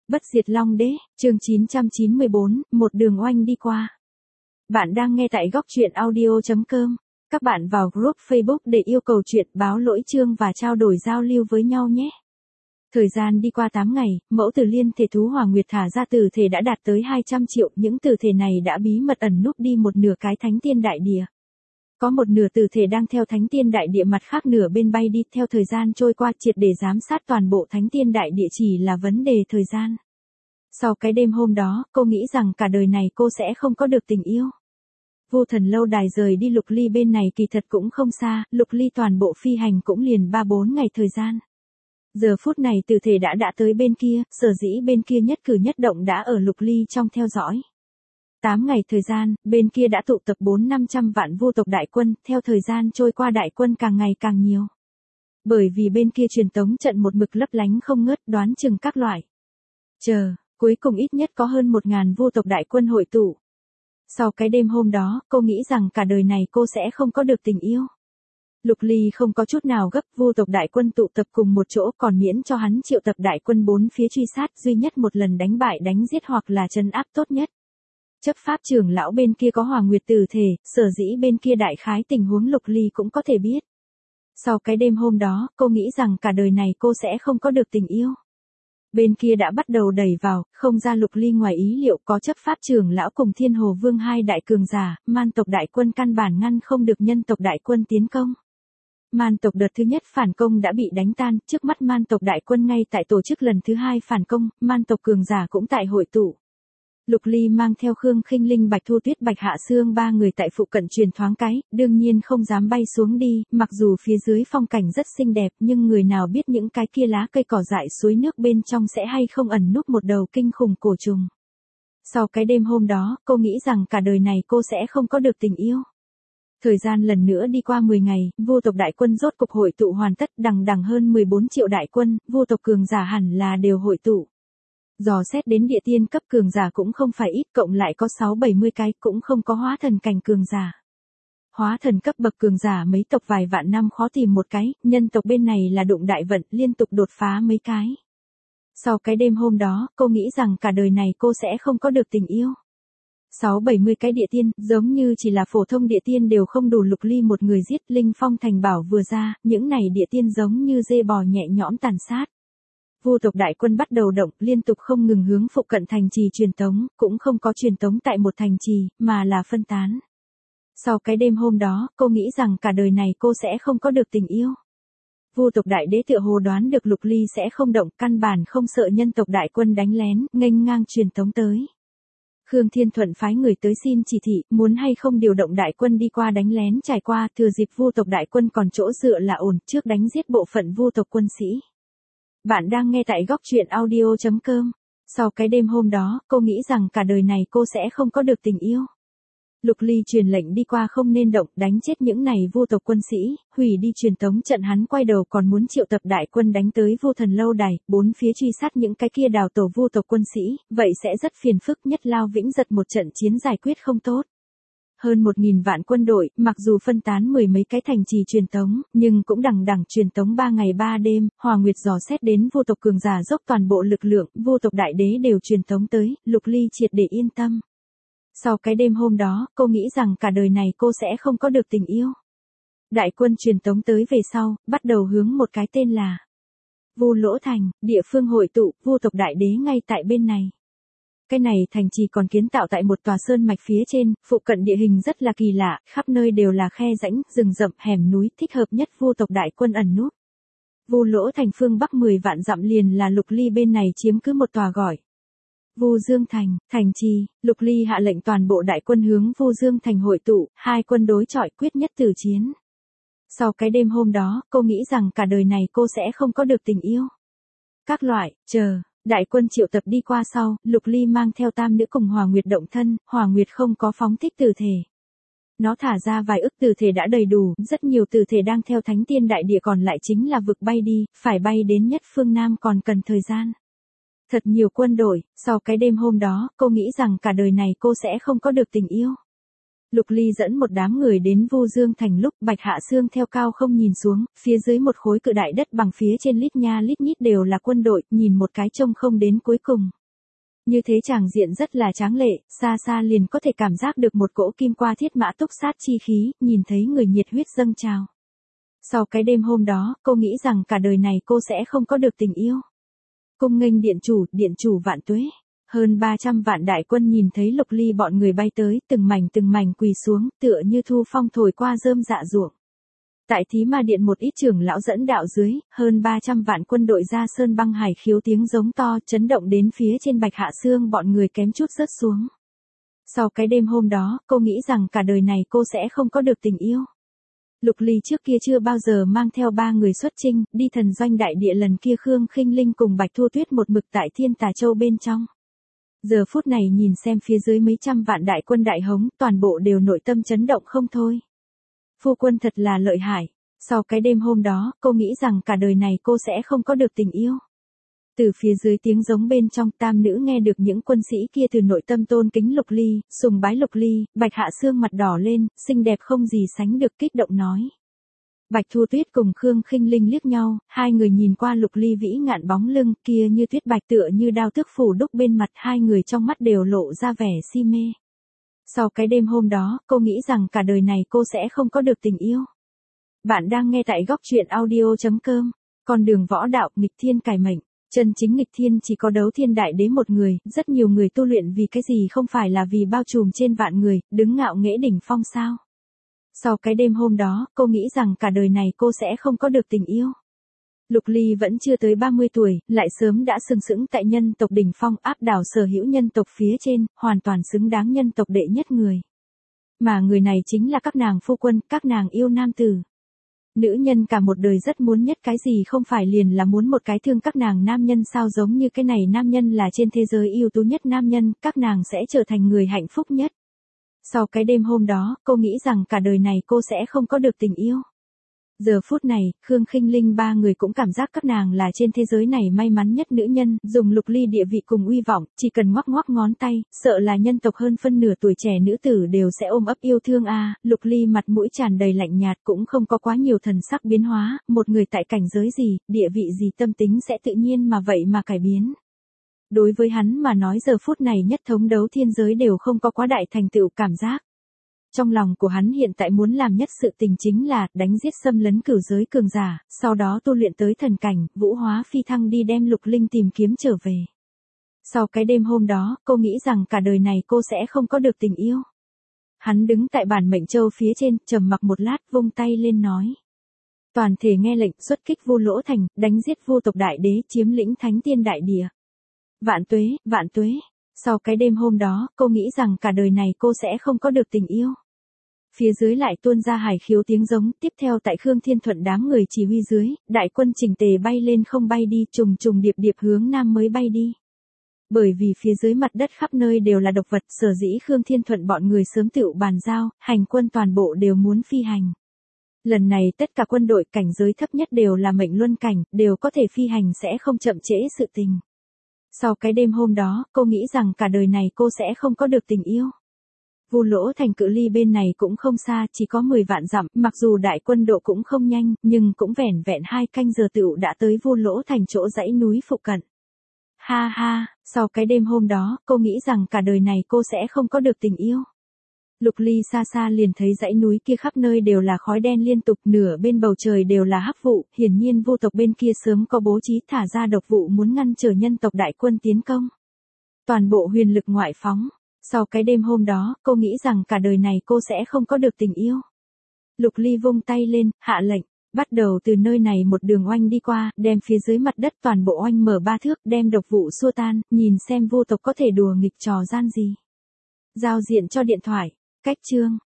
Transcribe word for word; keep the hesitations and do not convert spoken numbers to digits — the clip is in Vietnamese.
Bất diệt Long Đế, chương chín trăm chín mươi bốn, một đường oanh đi qua. Bạn đang nghe tại góc truyện audio chấm com. Các bạn vào group Facebook để yêu cầu chuyện báo lỗi chương và trao đổi giao lưu với nhau nhé. Thời gian đi qua tám ngày, mẫu tử liên thể thú Hỏa Nguyệt thả ra tử thể đã đạt tới hai trăm triệu, những tử thể này đã bí mật ẩn núp đi một nửa cái thánh tiên đại địa. Có một nửa tử thể đang theo thánh tiên đại địa, mặt khác nửa bên bay đi. Theo thời gian trôi qua, triệt để giám sát toàn bộ thánh tiên đại địa chỉ là vấn đề thời gian. Sau cái đêm hôm đó, cô nghĩ rằng cả đời này cô sẽ không có được tình yêu. Vô Thần lâu đài rời đi Lục Ly bên này kỳ thật cũng không xa, Lục Ly toàn bộ phi hành cũng liền ba bốn ngày thời gian. Giờ phút này tử thể đã đã tới bên kia, sở dĩ bên kia nhất cử nhất động đã ở Lục Ly trong theo dõi. tám ngày thời gian, bên kia đã tụ tập bốn năm trăm vạn vu tộc đại quân, theo thời gian trôi qua đại quân càng ngày càng nhiều. Bởi vì bên kia truyền tống trận một mực lấp lánh không ngớt, đoán chừng các loại. Chờ, cuối cùng ít nhất có hơn một ngàn vu tộc đại quân hội tụ. Sau cái đêm hôm đó, cô nghĩ rằng cả đời này cô sẽ không có được tình yêu. Lục Ly không có chút nào gấp, vu tộc đại quân tụ tập cùng một chỗ còn miễn cho hắn triệu tập đại quân bốn phía truy sát, duy nhất một lần đánh bại đánh giết hoặc là trấn áp tốt nhất. Chấp pháp trưởng lão bên kia có Hỏa Nguyệt tử thể, sở dĩ bên kia đại khái tình huống Lục Ly cũng có thể biết. Sau cái đêm hôm đó, cô nghĩ rằng cả đời này cô sẽ không có được tình yêu. Bên kia đã bắt đầu đẩy vào, không ra Lục Ly ngoài ý liệu, có chấp pháp trưởng lão cùng Thiên Hồ Vương hai đại cường giả, man tộc đại quân căn bản ngăn không được nhân tộc đại quân tiến công. Man tộc đợt thứ nhất phản công đã bị đánh tan, trước mắt man tộc đại quân ngay tại tổ chức lần thứ hai phản công, man tộc cường giả cũng tại hội tụ. Lục Ly mang theo Khương Khinh Linh, Bạch Thu Tuyết, Bạch Hạ Sương ba người tại phụ cận truyền thoáng cái, đương nhiên không dám bay xuống đi, mặc dù phía dưới phong cảnh rất xinh đẹp, nhưng người nào biết những cái kia lá cây cỏ dại suối nước bên trong sẽ hay không ẩn núp một đầu kinh khủng cổ trùng. Sau cái đêm hôm đó, cô nghĩ rằng cả đời này cô sẽ không có được tình yêu. Thời gian lần nữa đi qua mười ngày, vu tộc đại quân rốt cục hội tụ hoàn tất, đằng đằng hơn mười bốn triệu đại quân, vu tộc cường giả hẳn là đều hội tụ. Dò xét đến địa tiên cấp cường giả cũng không phải ít, cộng lại có sáu bảy mươi cái, cũng không có hóa thần cảnh cường giả. Hóa thần cấp bậc cường giả mấy tộc vài vạn năm khó tìm một cái, nhân tộc bên này là đụng đại vận, liên tục đột phá mấy cái. Sau cái đêm hôm đó, cô nghĩ rằng cả đời này cô sẽ không có được tình yêu. sáu bảy mươi cái địa tiên, giống như chỉ là phổ thông địa tiên đều không đủ Lục Ly một người giết. Linh phong thành bảo vừa ra, những này địa tiên giống như dê bò nhẹ nhõm tàn sát. Vu tộc đại quân bắt đầu động, liên tục không ngừng hướng phụ cận thành trì truyền tống, cũng không có truyền tống tại một thành trì, mà là phân tán. Sau cái đêm hôm đó, cô nghĩ rằng cả đời này cô sẽ không có được tình yêu. Vu tộc đại đế tựa hồ đoán được Lục Ly sẽ không động, căn bản không sợ nhân tộc đại quân đánh lén, nghênh ngang truyền tống tới. Khương Thiên Thuận phái người tới xin chỉ thị, muốn hay không điều động đại quân đi qua đánh lén trải qua, thừa dịp vu tộc đại quân còn chỗ dựa là ổn, trước đánh giết bộ phận vu tộc quân sĩ. Bạn đang nghe tại góc truyện audio chấm com. Sau cái đêm hôm đó, cô nghĩ rằng cả đời này cô sẽ không có được tình yêu. Lục Ly truyền lệnh đi qua không nên động, đánh chết những này vu tộc quân sĩ, hủy đi truyền tống trận. Hắn quay đầu còn muốn triệu tập đại quân đánh tới Vô Thần lâu đài, bốn phía truy sát những cái kia đào tổ vu tộc quân sĩ, vậy sẽ rất phiền phức, nhất lao vĩnh giật một trận chiến giải quyết không tốt. Hơn một nghìn vạn quân đội, mặc dù phân tán mười mấy cái thành trì truyền tống, nhưng cũng đằng đằng truyền tống ba ngày ba đêm. Hỏa Nguyệt dò xét đến vu tộc cường giả dốc toàn bộ lực lượng, vu tộc đại đế đều truyền tống tới, Lục Ly triệt để yên tâm. Sau cái đêm hôm đó, cô nghĩ rằng cả đời này cô sẽ không có được tình yêu. Đại quân truyền tống tới về sau, bắt đầu hướng một cái tên là Vu Lỗ Thành, địa phương hội tụ, vu tộc đại đế ngay tại bên này. Cái này thành trì còn kiến tạo tại một tòa sơn mạch phía trên, phụ cận địa hình rất là kỳ lạ, khắp nơi đều là khe rãnh, rừng rậm, hẻm núi, thích hợp nhất vu tộc đại quân ẩn núp. Vu Lỗ Thành phương bắc mười vạn dặm liền là Lục Ly bên này chiếm cứ một tòa gọi Vu Dương Thành, thành trì. Lục Ly hạ lệnh toàn bộ đại quân hướng Vu Dương Thành hội tụ, hai quân đối chọi quyết nhất tử chiến. Sau cái đêm hôm đó, cô nghĩ rằng cả đời này cô sẽ không có được tình yêu. Các loại, chờ. Đại quân triệu tập đi qua sau, Lục Ly mang theo tam nữ cùng Hỏa Nguyệt động thân, Hỏa Nguyệt không có phóng thích tử thể. Nó thả ra vài ức tử thể đã đầy đủ, rất nhiều tử thể đang theo thánh tiên đại địa, còn lại chính là vực bay đi, phải bay đến nhất phương Nam còn cần thời gian. Thật nhiều quân đội, sau cái đêm hôm đó, cô nghĩ rằng cả đời này cô sẽ không có được tình yêu. Lục Ly dẫn một đám người đến Vu Dương Thành lúc Bạch Hạ Sương theo cao không nhìn xuống, phía dưới một khối cự đại đất bằng phía trên lít nha lít nhít đều là quân đội, nhìn một cái trông không đến cuối cùng. Như thế tràng diện rất là tráng lệ, xa xa liền có thể cảm giác được một cỗ kim qua thiết mã túc sát chi khí, nhìn thấy người nhiệt huyết dâng trào. Sau cái đêm hôm đó, cô nghĩ rằng cả đời này cô sẽ không có được tình yêu. Cung nghênh điện chủ, điện chủ vạn tuế. Hơn ba trăm vạn đại quân nhìn thấy Lục Ly bọn người bay tới, từng mảnh từng mảnh quỳ xuống, tựa như thu phong thổi qua rơm dạ ruộng. Tại Thí Ma Điện một ít trưởng lão dẫn đạo dưới, hơn ba trăm vạn quân đội ra sơn băng hải khiếu tiếng giống to chấn động đến phía trên Bạch Hạ Xương bọn người kém chút rớt xuống. Sau cái đêm hôm đó, cô nghĩ rằng cả đời này cô sẽ không có được tình yêu. Lục Ly trước kia chưa bao giờ mang theo ba người xuất chinh, đi thần doanh đại địa lần kia Khương Khinh Linh cùng Bạch Thu Tuyết một mực tại Thiên Tà Châu bên trong. Giờ phút này nhìn xem phía dưới mấy trăm vạn đại quân đại hống, toàn bộ đều nội tâm chấn động không thôi. Phu quân thật là lợi hại. Sau cái đêm hôm đó, cô nghĩ rằng cả đời này cô sẽ không có được tình yêu. Từ phía dưới tiếng giống bên trong, tam nữ nghe được những quân sĩ kia từ nội tâm tôn kính Lục Ly, sùng bái Lục Ly, Bạch Hạ Xương mặt đỏ lên, xinh đẹp không gì sánh được kích động nói. Bạch Thu Tuyết cùng Khương Khinh Linh liếc nhau, hai người nhìn qua Lục Ly vĩ ngạn bóng lưng kia như tuyết bạch tựa như đao tước phủ đúc bên mặt, hai người trong mắt đều lộ ra vẻ si mê. Sau cái đêm hôm đó, cô nghĩ rằng cả đời này cô sẽ không có được tình yêu. Bạn đang nghe tại góc truyện audio chấm com, con đường võ đạo nghịch thiên cải mệnh. Chân chính nghịch thiên chỉ có đấu thiên đại đế một người, rất nhiều người tu luyện vì cái gì không phải là vì bao trùm trên vạn người, đứng ngạo nghễ đỉnh phong sao. Sau cái đêm hôm đó, cô nghĩ rằng cả đời này cô sẽ không có được tình yêu. Lục Ly vẫn chưa tới ba mươi tuổi, lại sớm đã sừng sững tại nhân tộc đỉnh phong áp đảo sở hữu nhân tộc phía trên, hoàn toàn xứng đáng nhân tộc đệ nhất người. Mà người này chính là các nàng phu quân, các nàng yêu nam tử. Nữ nhân cả một đời rất muốn nhất cái gì không phải liền là muốn một cái thương các nàng nam nhân sao, giống như cái này nam nhân là trên thế giới ưu tú nhất nam nhân, các nàng sẽ trở thành người hạnh phúc nhất. Sau cái đêm hôm đó, cô nghĩ rằng cả đời này cô sẽ không có được tình yêu. Giờ phút này, Khương Khinh Linh ba người cũng cảm giác các nàng là trên thế giới này may mắn nhất nữ nhân, dùng Lục Ly địa vị cùng uy vọng, chỉ cần ngoắc ngoắc ngón tay, sợ là nhân tộc hơn phân nửa tuổi trẻ nữ tử đều sẽ ôm ấp yêu thương a. À, Lục Ly mặt mũi tràn đầy lạnh nhạt, cũng không có quá nhiều thần sắc biến hóa, một người tại cảnh giới gì, địa vị gì, tâm tính sẽ tự nhiên mà vậy mà cải biến. Đối với hắn mà nói giờ phút này nhất thống đấu thiên giới đều không có quá đại thành tựu cảm giác. Trong lòng của hắn hiện tại muốn làm nhất sự tình chính là đánh giết xâm lấn cửu giới cường giả, sau đó tu luyện tới thần cảnh, vũ hóa phi thăng đi đem Lục Linh tìm kiếm trở về. Sau cái đêm hôm đó, cô nghĩ rằng cả đời này cô sẽ không có được tình yêu. Hắn đứng tại bản mệnh châu phía trên, trầm mặc một lát, vung tay lên nói. Toàn thể nghe lệnh, xuất kích Vu Lỗ Thành, đánh giết Vu tộc đại đế, chiếm lĩnh Thánh Tiên đại địa. Vạn tuế, vạn tuế. Sau cái đêm hôm đó, cô nghĩ rằng cả đời này cô sẽ không có được tình yêu. Phía dưới lại tuôn ra hải khiếu tiếng giống, tiếp theo tại Khương Thiên Thuận đám người chỉ huy dưới, đại quân chỉnh tề bay lên không bay đi, trùng trùng điệp điệp hướng nam mới bay đi. Bởi vì phía dưới mặt đất khắp nơi đều là độc vật, sở dĩ Khương Thiên Thuận bọn người sớm tựu bàn giao, hành quân toàn bộ đều muốn phi hành. Lần này tất cả quân đội cảnh giới thấp nhất đều là mệnh luân cảnh, đều có thể phi hành sẽ không chậm trễ sự tình. Sau cái đêm hôm đó, cô nghĩ rằng cả đời này cô sẽ không có được tình yêu. Vu Lỗ Thành cự ly bên này cũng không xa, chỉ có mười vạn dặm, mặc dù đại quân độ cũng không nhanh, nhưng cũng vẻn vẹn hai canh giờ tựu đã tới Vu Lỗ Thành chỗ dãy núi phụ cận. Ha ha, sau cái đêm hôm đó, cô nghĩ rằng cả đời này cô sẽ không có được tình yêu. Lục Ly xa xa liền thấy dãy núi kia khắp nơi đều là khói đen liên tục, nửa bên bầu trời đều là hắc vụ, hiển nhiên Vu tộc bên kia sớm có bố trí thả ra độc vụ muốn ngăn trở nhân tộc đại quân tiến công. Toàn bộ huyền lực ngoại phóng. Sau cái đêm hôm đó, cô nghĩ rằng cả đời này cô sẽ không có được tình yêu. Lục Ly vung tay lên, hạ lệnh, bắt đầu từ nơi này một đường oanh đi qua, đem phía dưới mặt đất toàn bộ oanh mở ba thước, đem độc vụ xua tan, nhìn xem Vu tộc có thể đùa nghịch trò gian gì. Giao diện cho điện thoại, cách chương.